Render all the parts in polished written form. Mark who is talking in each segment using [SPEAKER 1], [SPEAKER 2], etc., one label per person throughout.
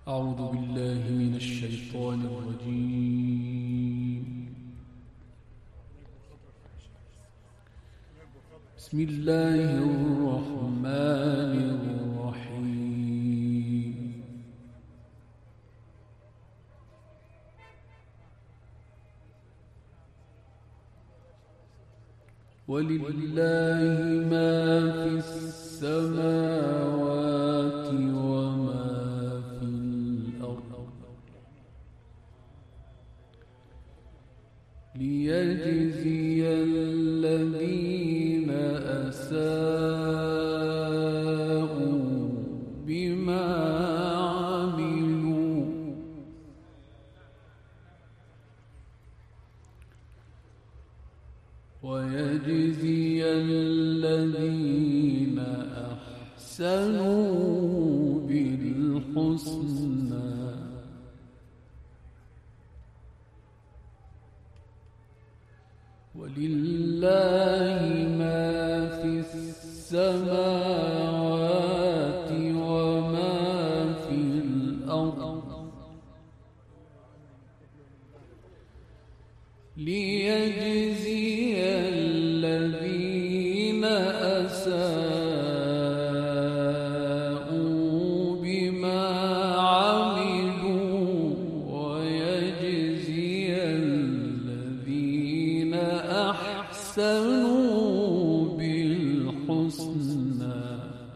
[SPEAKER 1] أعوذ بالله من الشيطان الرجيم. بسم الله الرحمن الرحيم. ولله ما في السماوات وما في الأرض ليجزي الذين أساءوا بما عملوا ويجزي الذين أحسنوا بالحسنى ولله ما في السماوات وما في الأرض ليجزي الذين أساءوا بما عملوا ويجزي الذين أحسنوا بالحسنى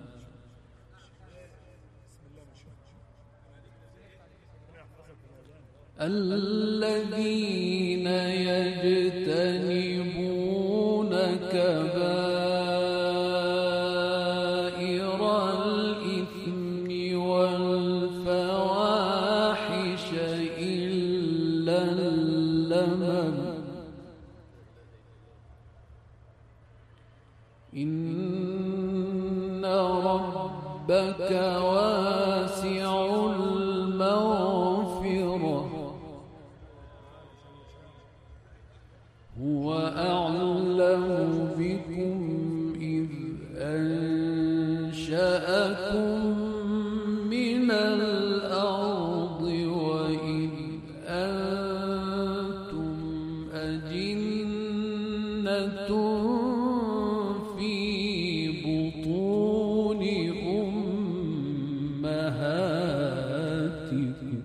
[SPEAKER 1] الذين يجتنبون كبائر الإثم والفواحش إلا اللمم إن ربك واسع المغفرة هو أعلم بكم إذ أنشأكم من الأرض وإذ أنتم أجنة في بطون أمهاتكم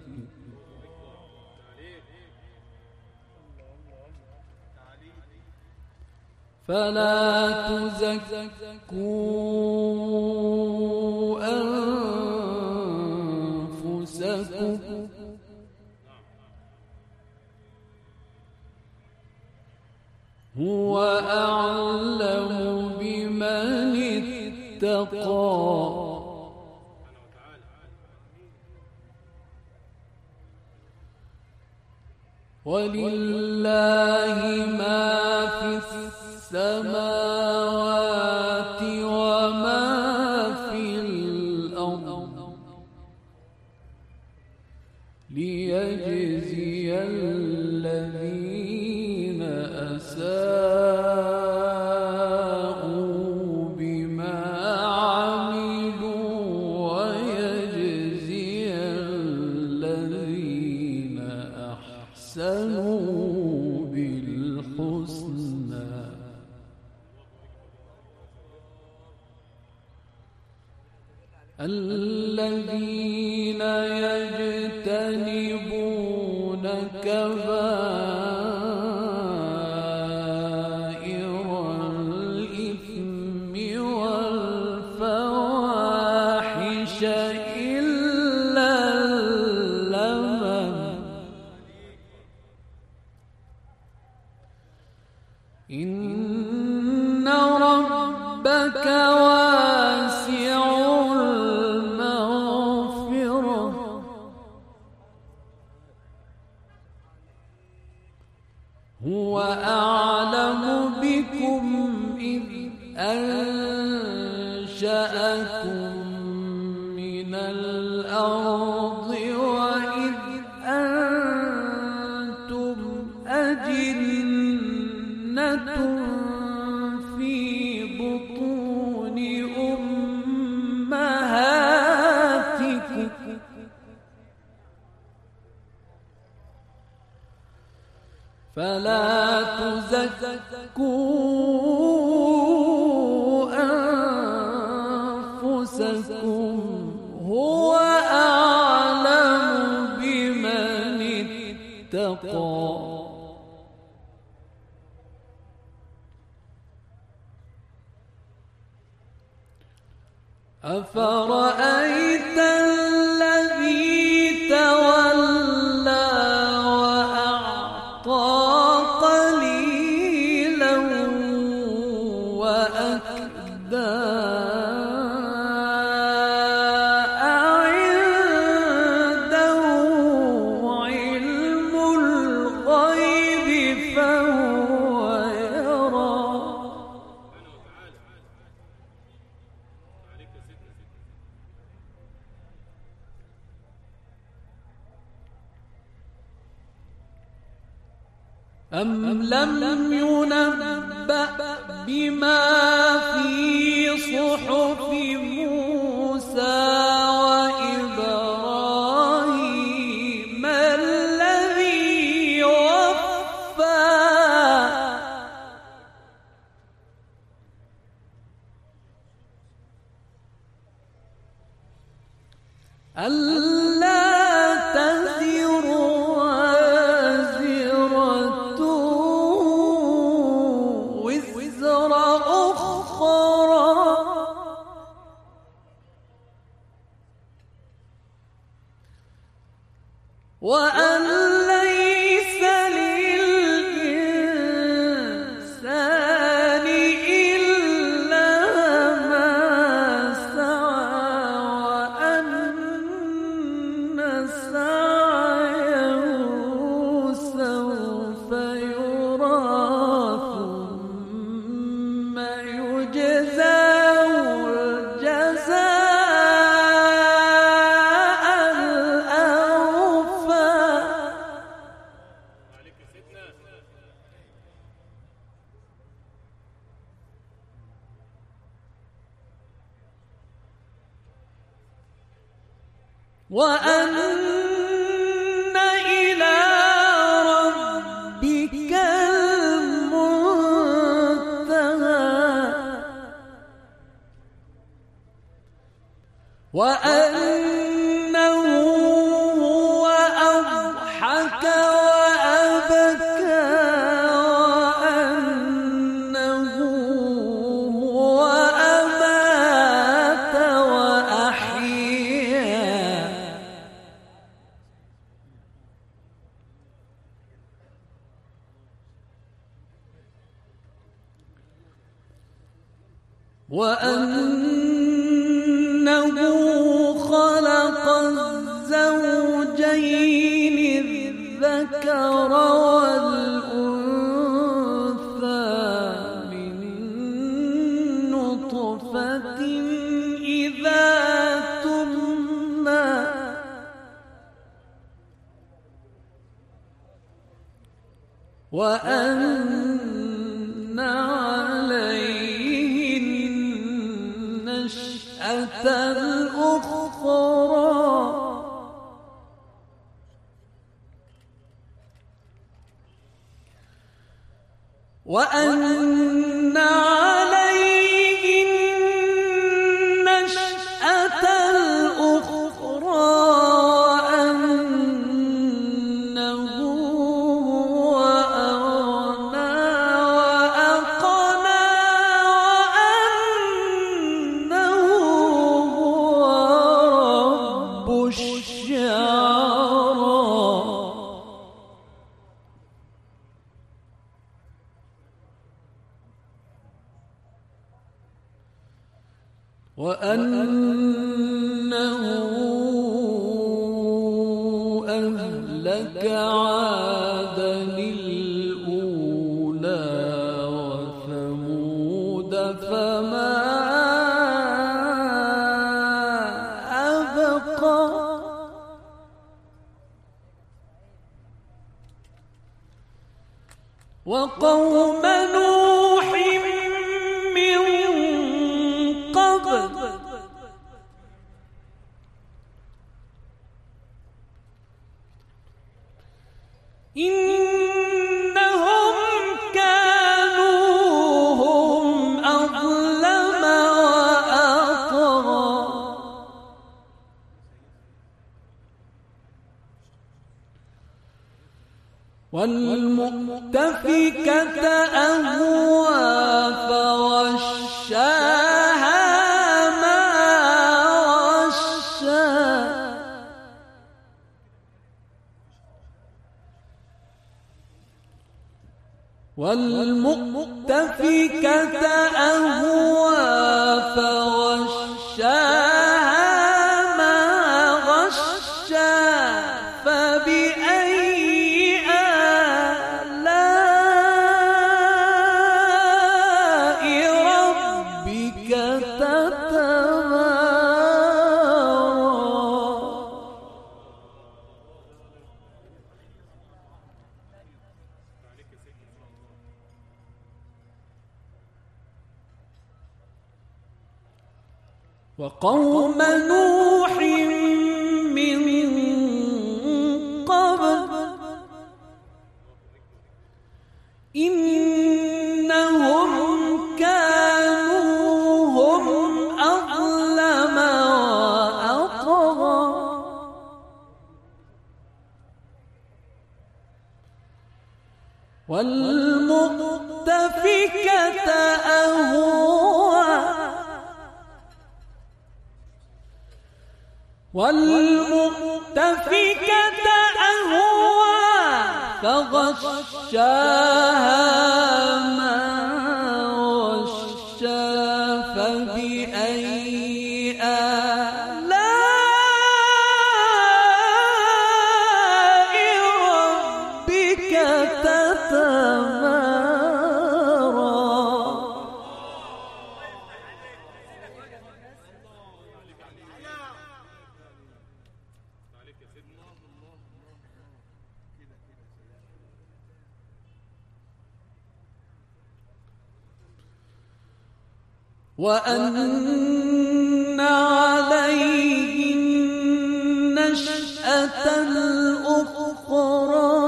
[SPEAKER 1] فلا تزكوا أنفسكم هو أعلم بمن اتقى ولله ما في السماوات وما في الأرض ليجزي الذين أساءوا بما عملوا ويجزي الذين أحسنوا بالحسنى الذين يجتنبون كبائر الإثم والفواحش إلا اللمم إن ربك واسع المغفرة هو أعلم بكم إذ أنشأكم من الأرض وإذ أنتم أجنة في بطون أمهاتكم فلا تزكوا أنفسكم هو أعلم بمن اتقى. أفرأيت الذي تولى وأعطى قليلا وأكدى أعنده علم الغيب فهو يرى. أم لم ينبأ بما في صحف موسى وإبراهيم الذي وفى ألا تزر وازرة وزر أخرى وأن ليس للإنسان إلا ما سعى وأن سعيه سوف يرى ثم يجزاه الجزاء الأوفى. وأن إلى ربك المنتهى وأنه هو أضحك وأبكى وأنه هو أمات وأحيا. وأنه خلق الزوجين الذكر والأنثى من نطفة إذا تمنى وأن عليه النشأة الأخرى وأن عليه النشأة الأخرى وأنه هو أغنى وأقنى وأنه هو رب الشعرى. وأنه أهلك عادا الأولى وثمود فما أبقى وقوم نوح من قبل إنهم والمؤتفكة أهوى فغشاها ما غشا والمؤتفكة أهوى فغشاها ما غشا فبأي آلاء ربك تتمارى وقوم نوح من قبل إنهم كانوا هم أظلم وأطغى والمؤتفكة أهوى والمؤتفكة أهوى فغشاها ما غشا فبأي آلاء ربك تتمارى وأن عليه النشأة الأخرى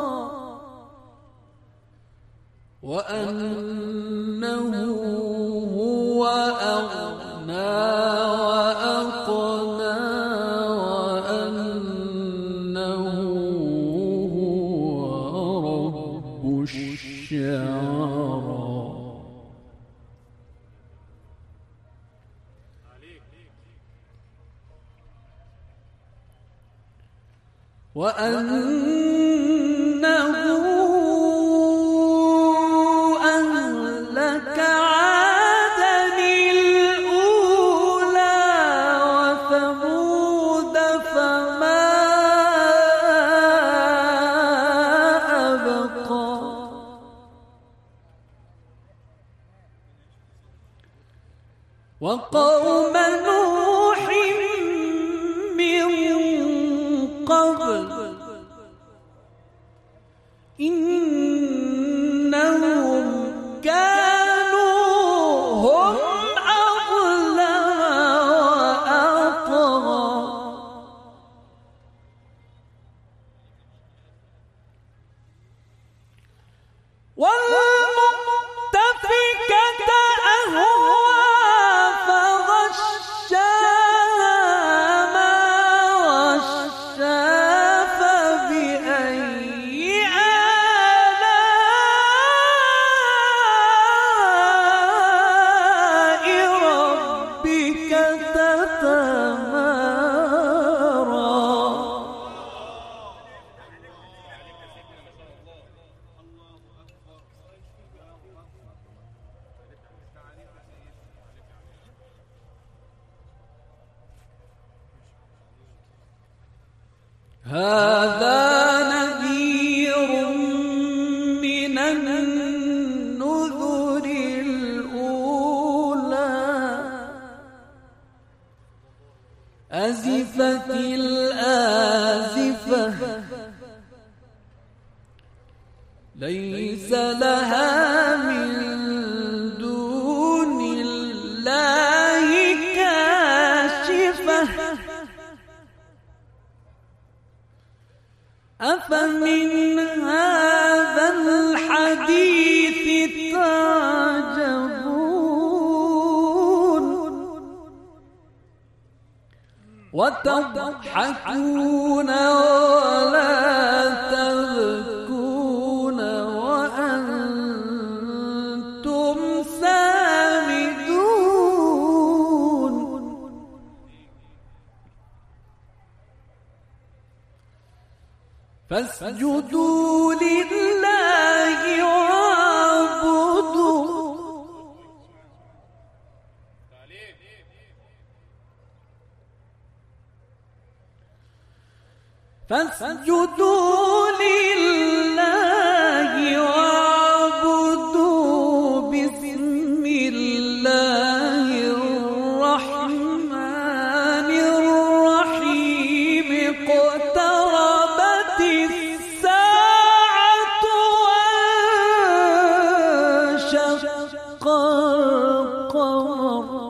[SPEAKER 1] وأنه هو أغنى وأقنى وأنه هو رب الشعرى وأنه أهلك عادا الأولى وثمود فما أبقى وقوم نوح من قبل إنهم كانوا هم أظلم وأطغى والمؤتفكة أهوى فغشاها ما غشا فبأي آلاء ربك تتمارى هذا نذير من النذر الأولى أزفت الآزفة ليس لها من دون الله كاشفة أفمن هذا الحديث تعجبون وتضحكون ولا تبكون فاسجدوا لله واعبدوا فاسجدوا لله واعبدوا بسم الله الرحمن الرحيم اقتربت الساعة وانشق القمر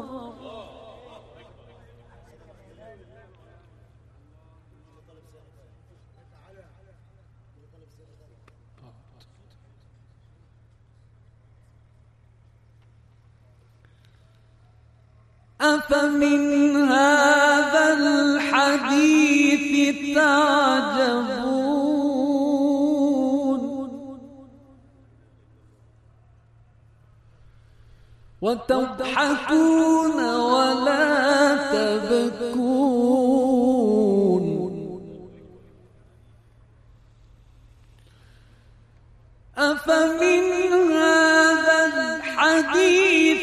[SPEAKER 1] أفمن هذا الحديث تعجبون وتضحكون ولا تبكون أفمن هذا الحديث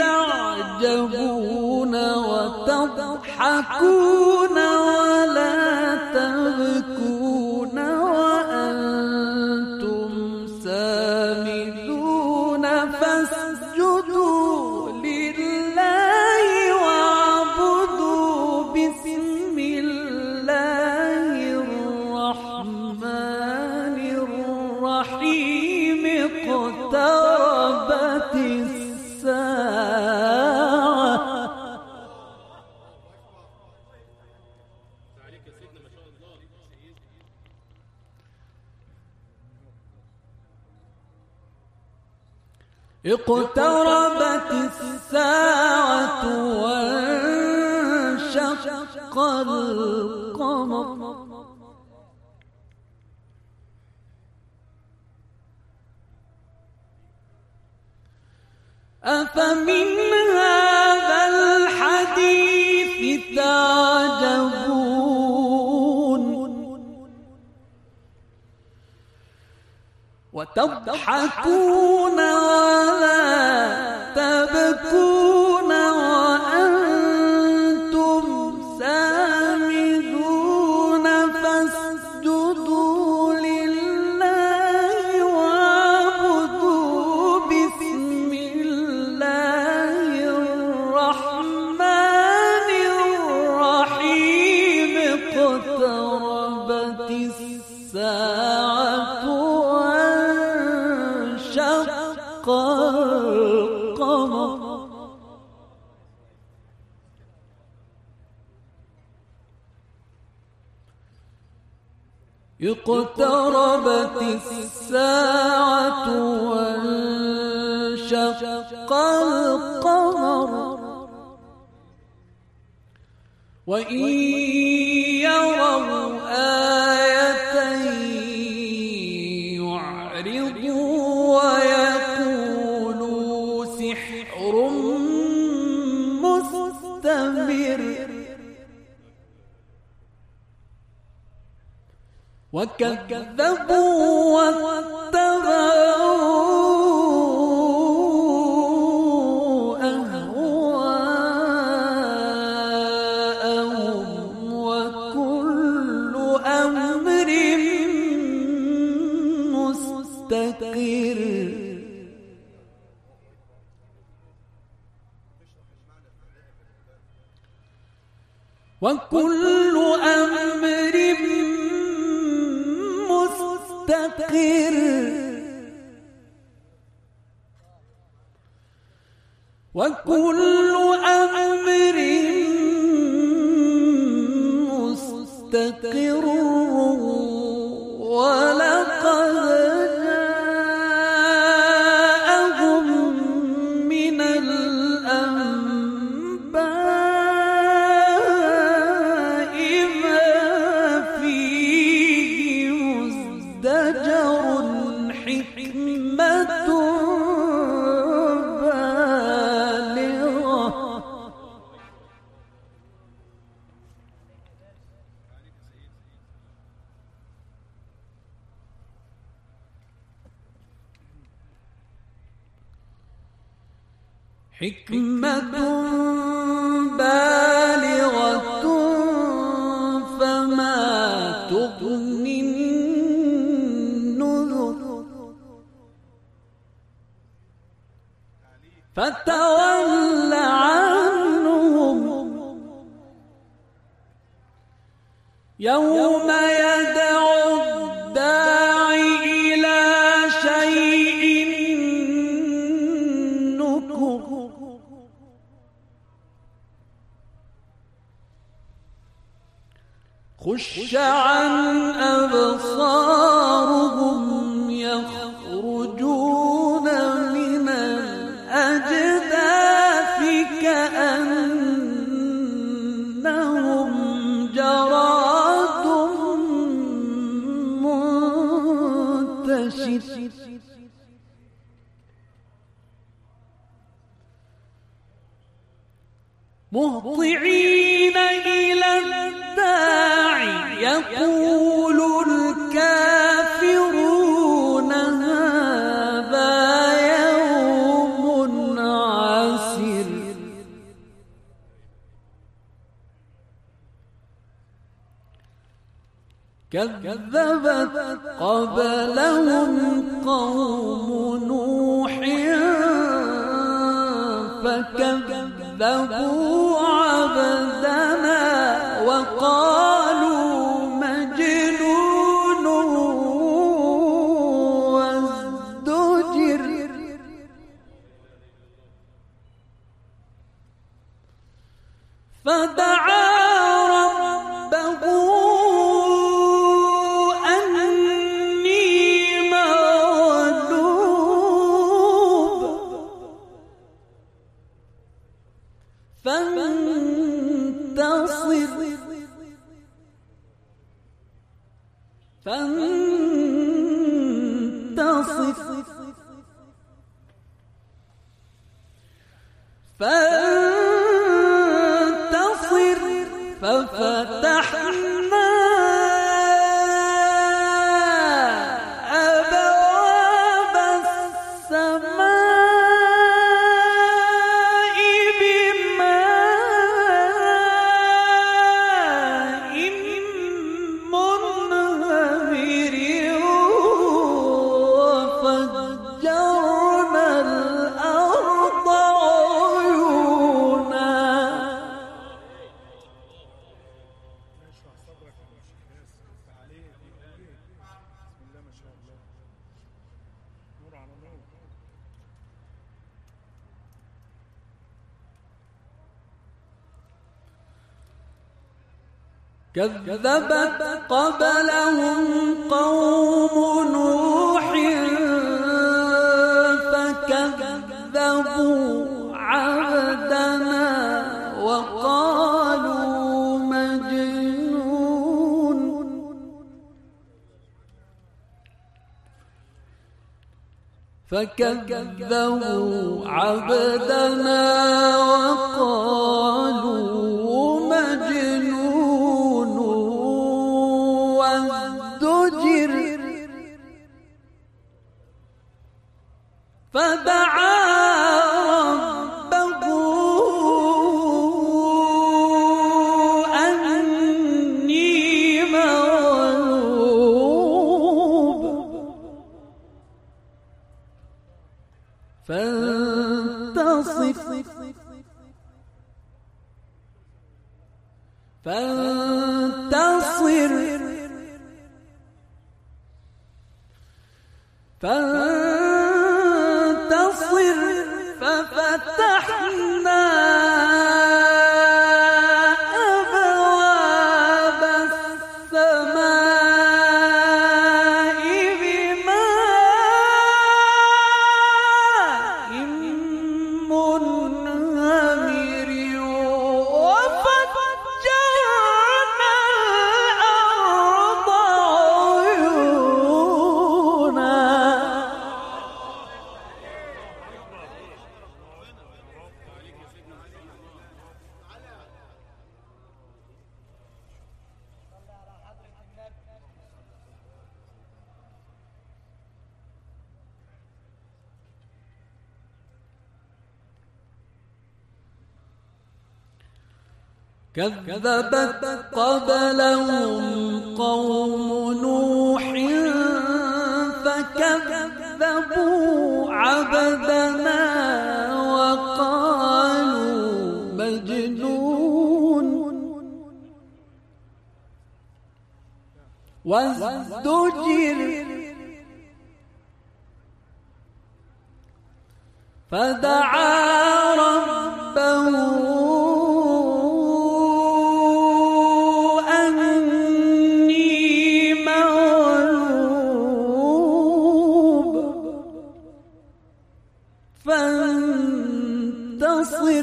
[SPEAKER 1] تعجبون وتضحكون ولا تبكون وأنتم سامدون فاسجدوا لله واعبدوا بسم الله الرحمن الرحيم اقتربت اقتربت الساعة وانشق القمر أفمن هذا الحديث تعجبون وتضحكون ولا تبكون وأنتم سامدون فاسجدوا لله واعبدوا بسم الله الرحمن الرحيم اقتربت الساعة وانشق القمر اقتربت الساعة وانشق القمر وإن يروا آية يعرضوا ويقولوا سحر مستمر وكذبوا واتبعوا أهواءهم وكل أمر مستقر وكل أمر مستقر وكل أمر مستقر ولقد جاءهم من الأنباء ما فيه مزدجر حكمة بالغة حكمة بالغة فما تغني النذر فتول عنهم يوم يدعو الداعي إلى شيء نكر خش عن أبصارهم يخرجون من الأجداث كأنهم جراد منتشر مهطعين إلى الداعي يقول الكافرون هذا يوم عسر كذبت قبلهم قوم نوح فكذبوا عبدنا وقالوا مجنون وازدجر فدعا ربه أني مغلوب فانتصر ففتحنا أبواب السماء بماء منهمر وفجرنا الأرض عيونا كذبت قبلهم قوم نوح فكذبوا عبدنا وقالوا مجنون فكذبوا عبدنا وقالوا مجنون وازدجر فدعا ربه أني مغلوب فانتصر ففتحنا أبواب السماء بماء منهمر وفجرنا الأرض عيونا كذبت قبلهم قوم نوح فكذبوا عبدنا وقالوا مجنون وازدجر فدعا ربه أني مغلوب فانتصر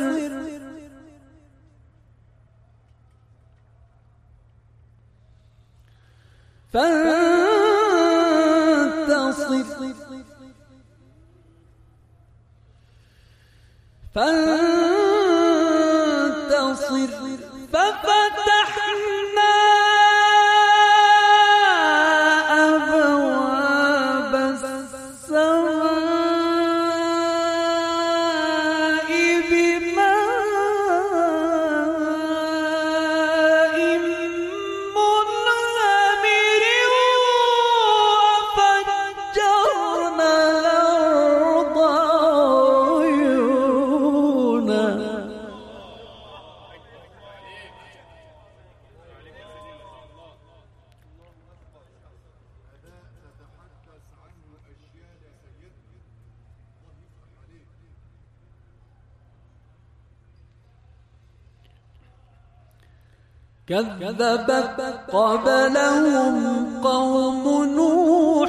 [SPEAKER 1] ففتحنا أبواب السماء بماء منهمر وفجرنا الأرض عيونا كذبت قبلهم قوم نوح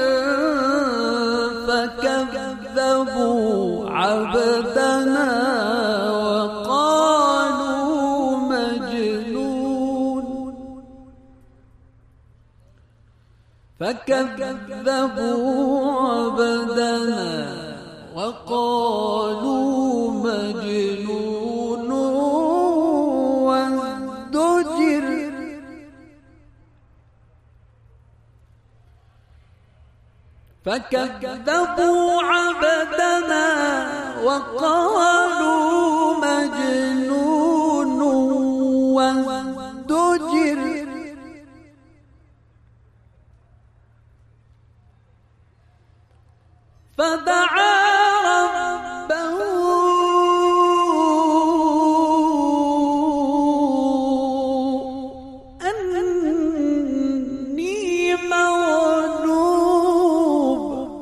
[SPEAKER 1] فكذبوا عبدنا وقالوا مجنون فكذبوا عبدنا وقالوا مجنون وازدجر فكذبوا عبدنا وقالوا مجنون وازدجر فدعا ربه أني مغلوب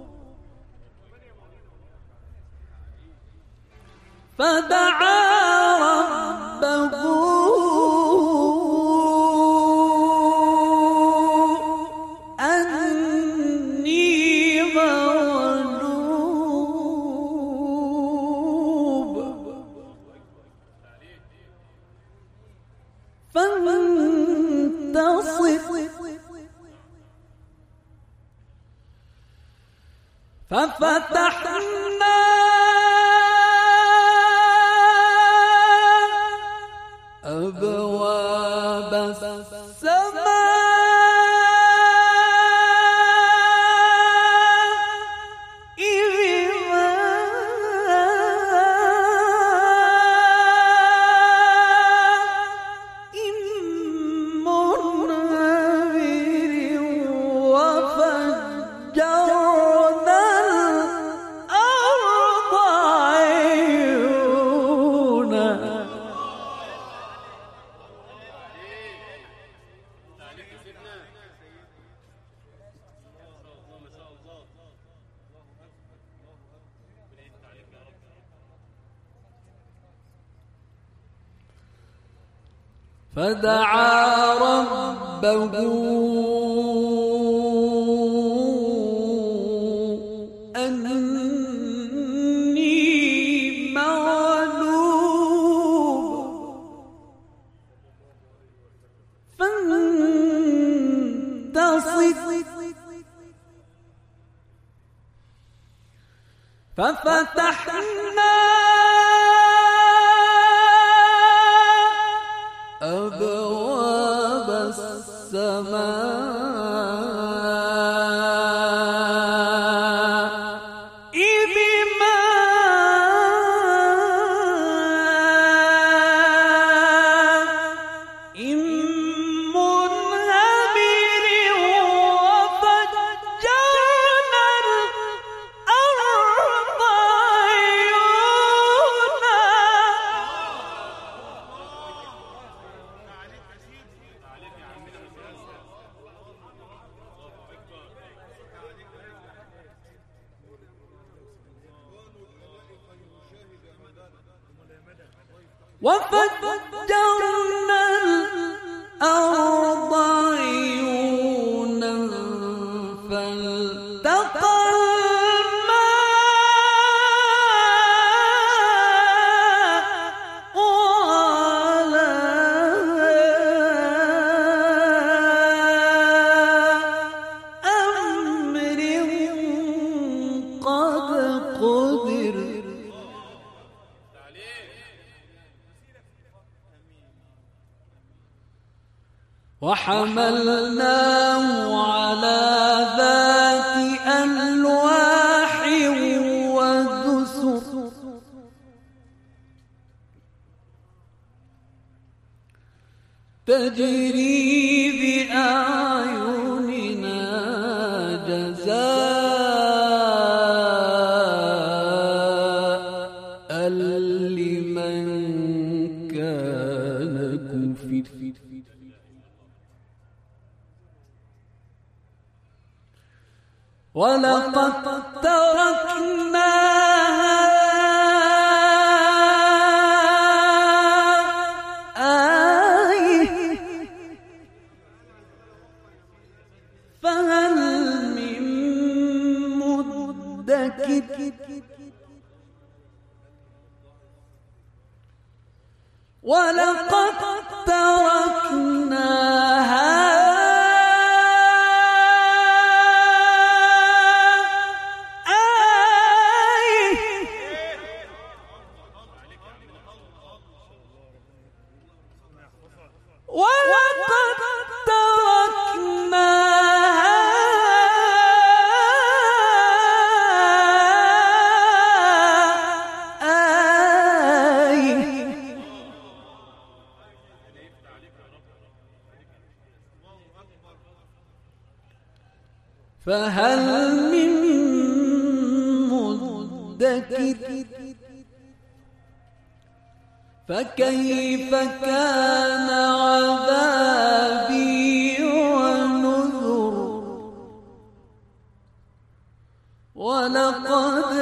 [SPEAKER 1] فدعا ربه أني مغلوب فانتصر ففتحنا أبواب السماء بماء منهمر وفجرنا الأرض عيونا فدعا ربه أني مغلوب فانتصر ففتحنا أبواب السماء بماء وفجرنا الأرض عيونا فالتقى وحملناه على ذات ألواح ودسر تجري بأعيننا جزاء لمن كان كفر ولقد تركناها آية فهل من مدكر ولقد تركناها فهل من مدكر فكيف كان عذابي ونذر ولقد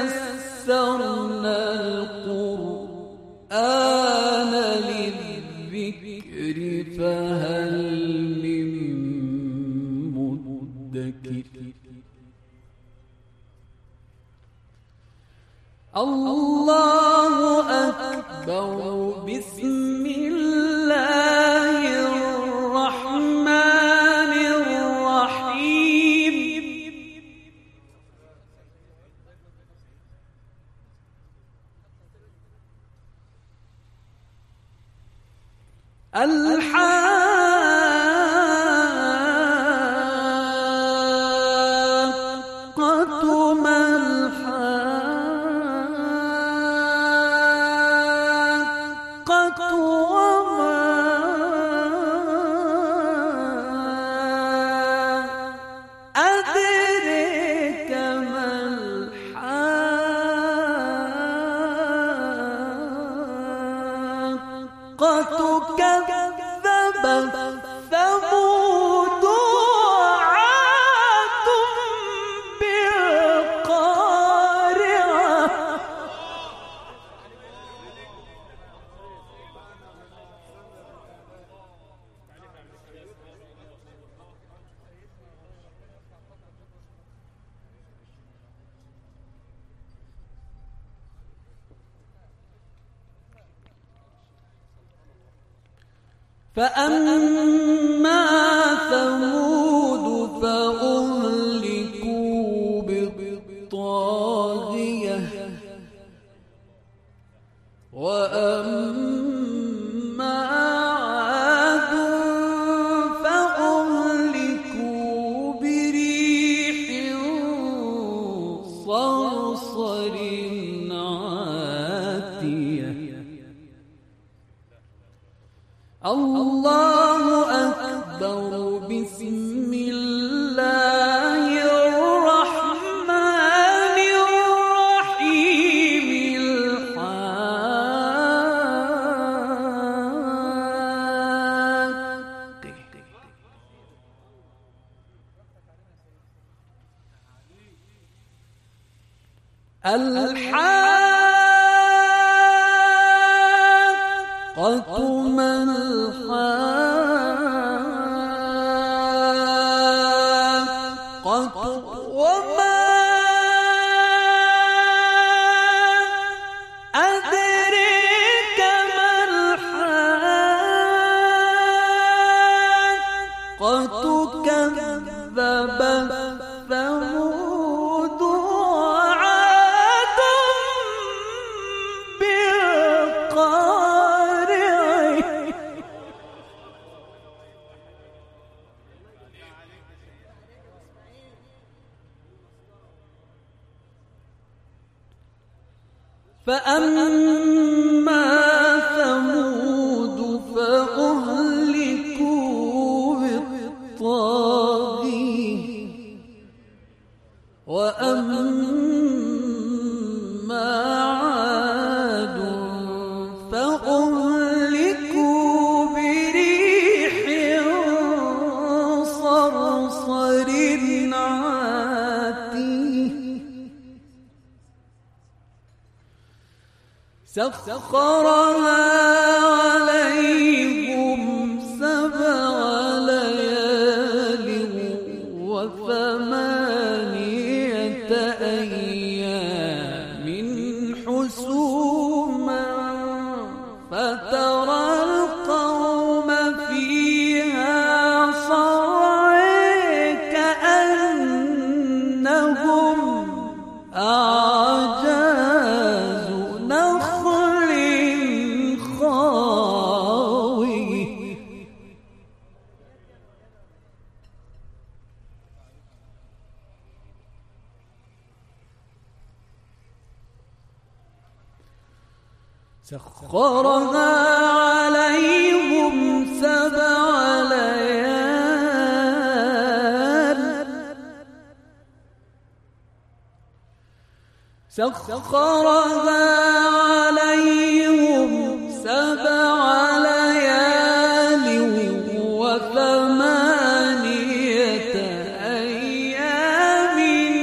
[SPEAKER 1] يسرنا القرآن للذكر فهل من مدكر الله أكبر بسم الله الرحمن الرحيم الحاقة ما الحاقة وما أدريك ما الحاقة كذبت ثمود وعاد بالقارعة فأما ثمود فأهلكوا بالطاغية وأما عاد فأهلكوا بريح صرصر عاتية الله أكبر بسم الله الرحمن الرحيم الحاقة قتم الحاقة وما أدريك ما الحاقة كذبت ثمود وعاد بالقارعة فأما ثمود فأهلكوا بالطاغية وأما عاد فأهلكوا بريح صرصر عاتيه سخرها عليهم 7 ليال و8 أيام حسوما فترى القوم فيها صرعى كأنهم أعجاز نخل خاوي سخرها عليهم 7 ليال سخرها عليهم 7 ليال و8 أيام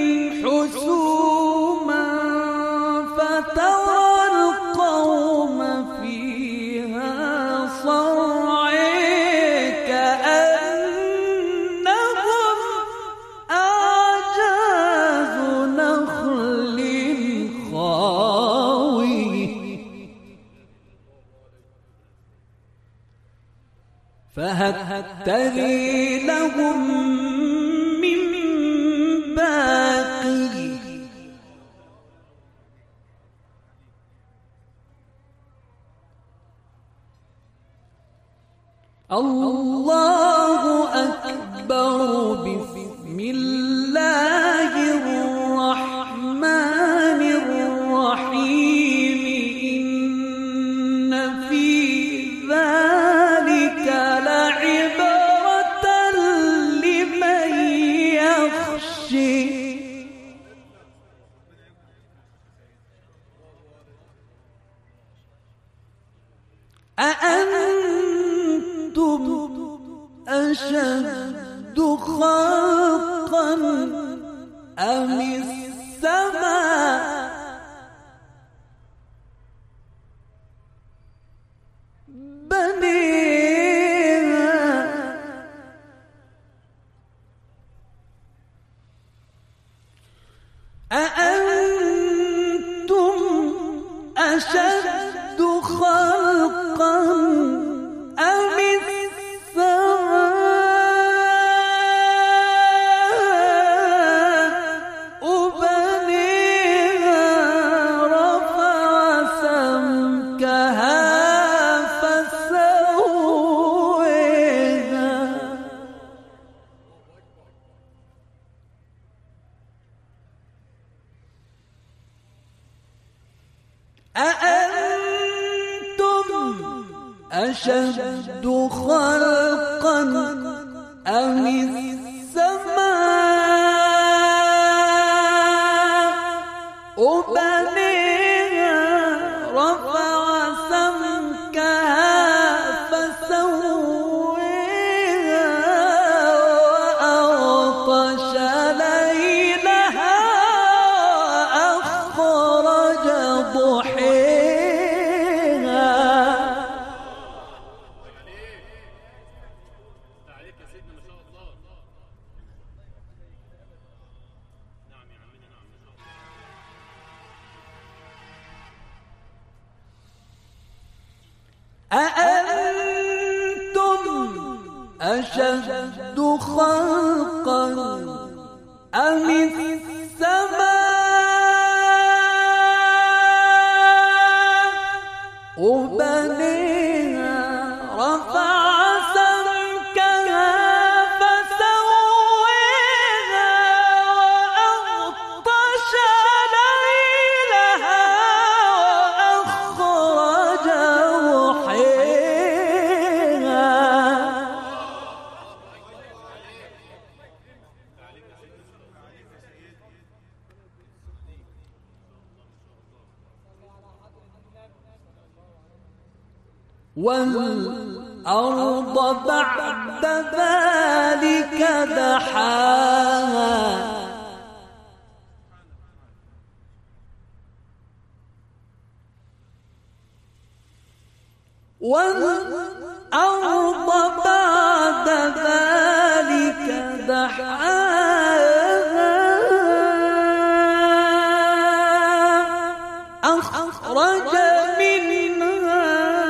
[SPEAKER 1] حسوما فترى القوم فيها صرعى كأنهم أعجاز نخل خاوي فهل تري لهم من باقي الله أكبر بسم الله الرحمن الرحيم إن في ذلك لعبرة لمن يخشى أأنتم أشد خلقا أم السماء بنيها أأنتم أشد خلقا أم السماء بنيها رفع سمكها فسويها أأنتم أشد خلقا أم السماء بنيها رفع سمكها فسويها وأغطش ليلها أخرج ضحيها أأنتم أشد خلقا أم السماء بنيها رفع سمكها فسويها وأغطش ليلها وأخرج ضحيها والأرض بعد ذلك دحاها والأرض بعد ذلك دحاها أخرج منها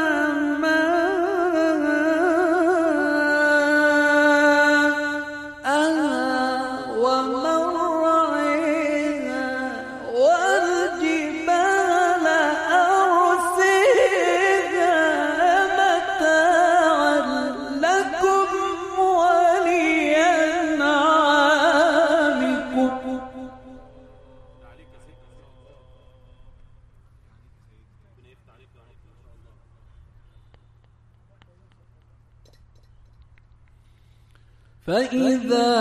[SPEAKER 1] فإذا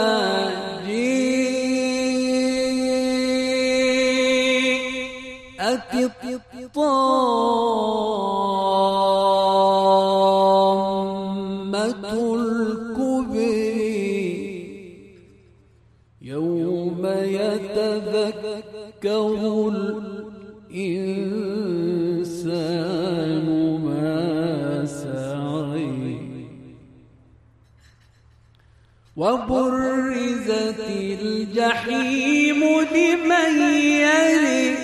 [SPEAKER 1] جاءت الطامة الكبرى يوم يتذكر الإنسان ما سعى وبرزت الجحيم لمن يرى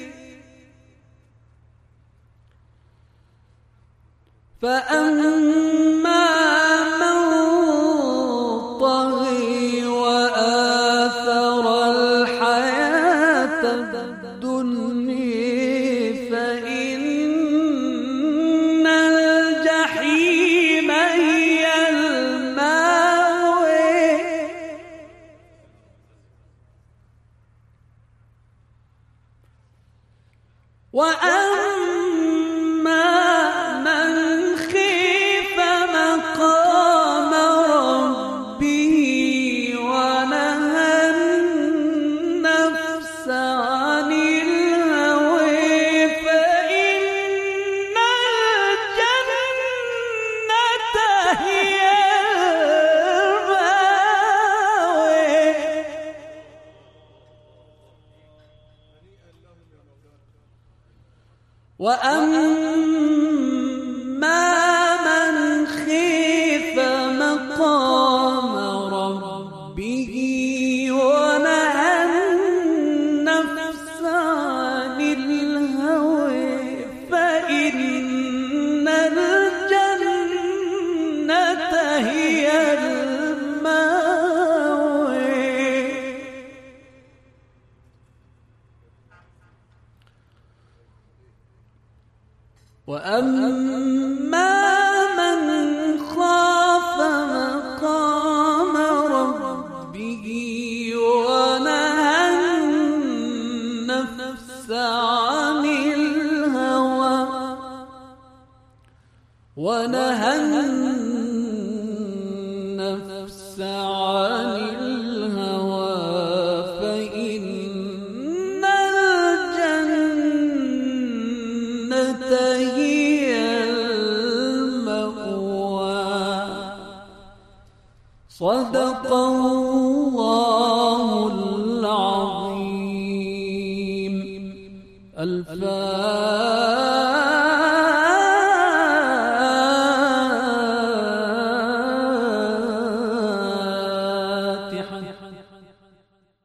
[SPEAKER 1] فأما من طغى وآثر الحياة الدنيا فإن الجحيم هي المأوى وأما من خيف مقام ربه ونهى النفس عن الهوى فإن الجنة هي المأوى وأما من خيف مقام ربه ونهى النفس عن الهوى فإن الجنة هي المأوى وأما من خاف مقام ربه ونهى النفس عن الهوى فإن الجنة هي المأوى صدق الله العظيم. الفاتحة.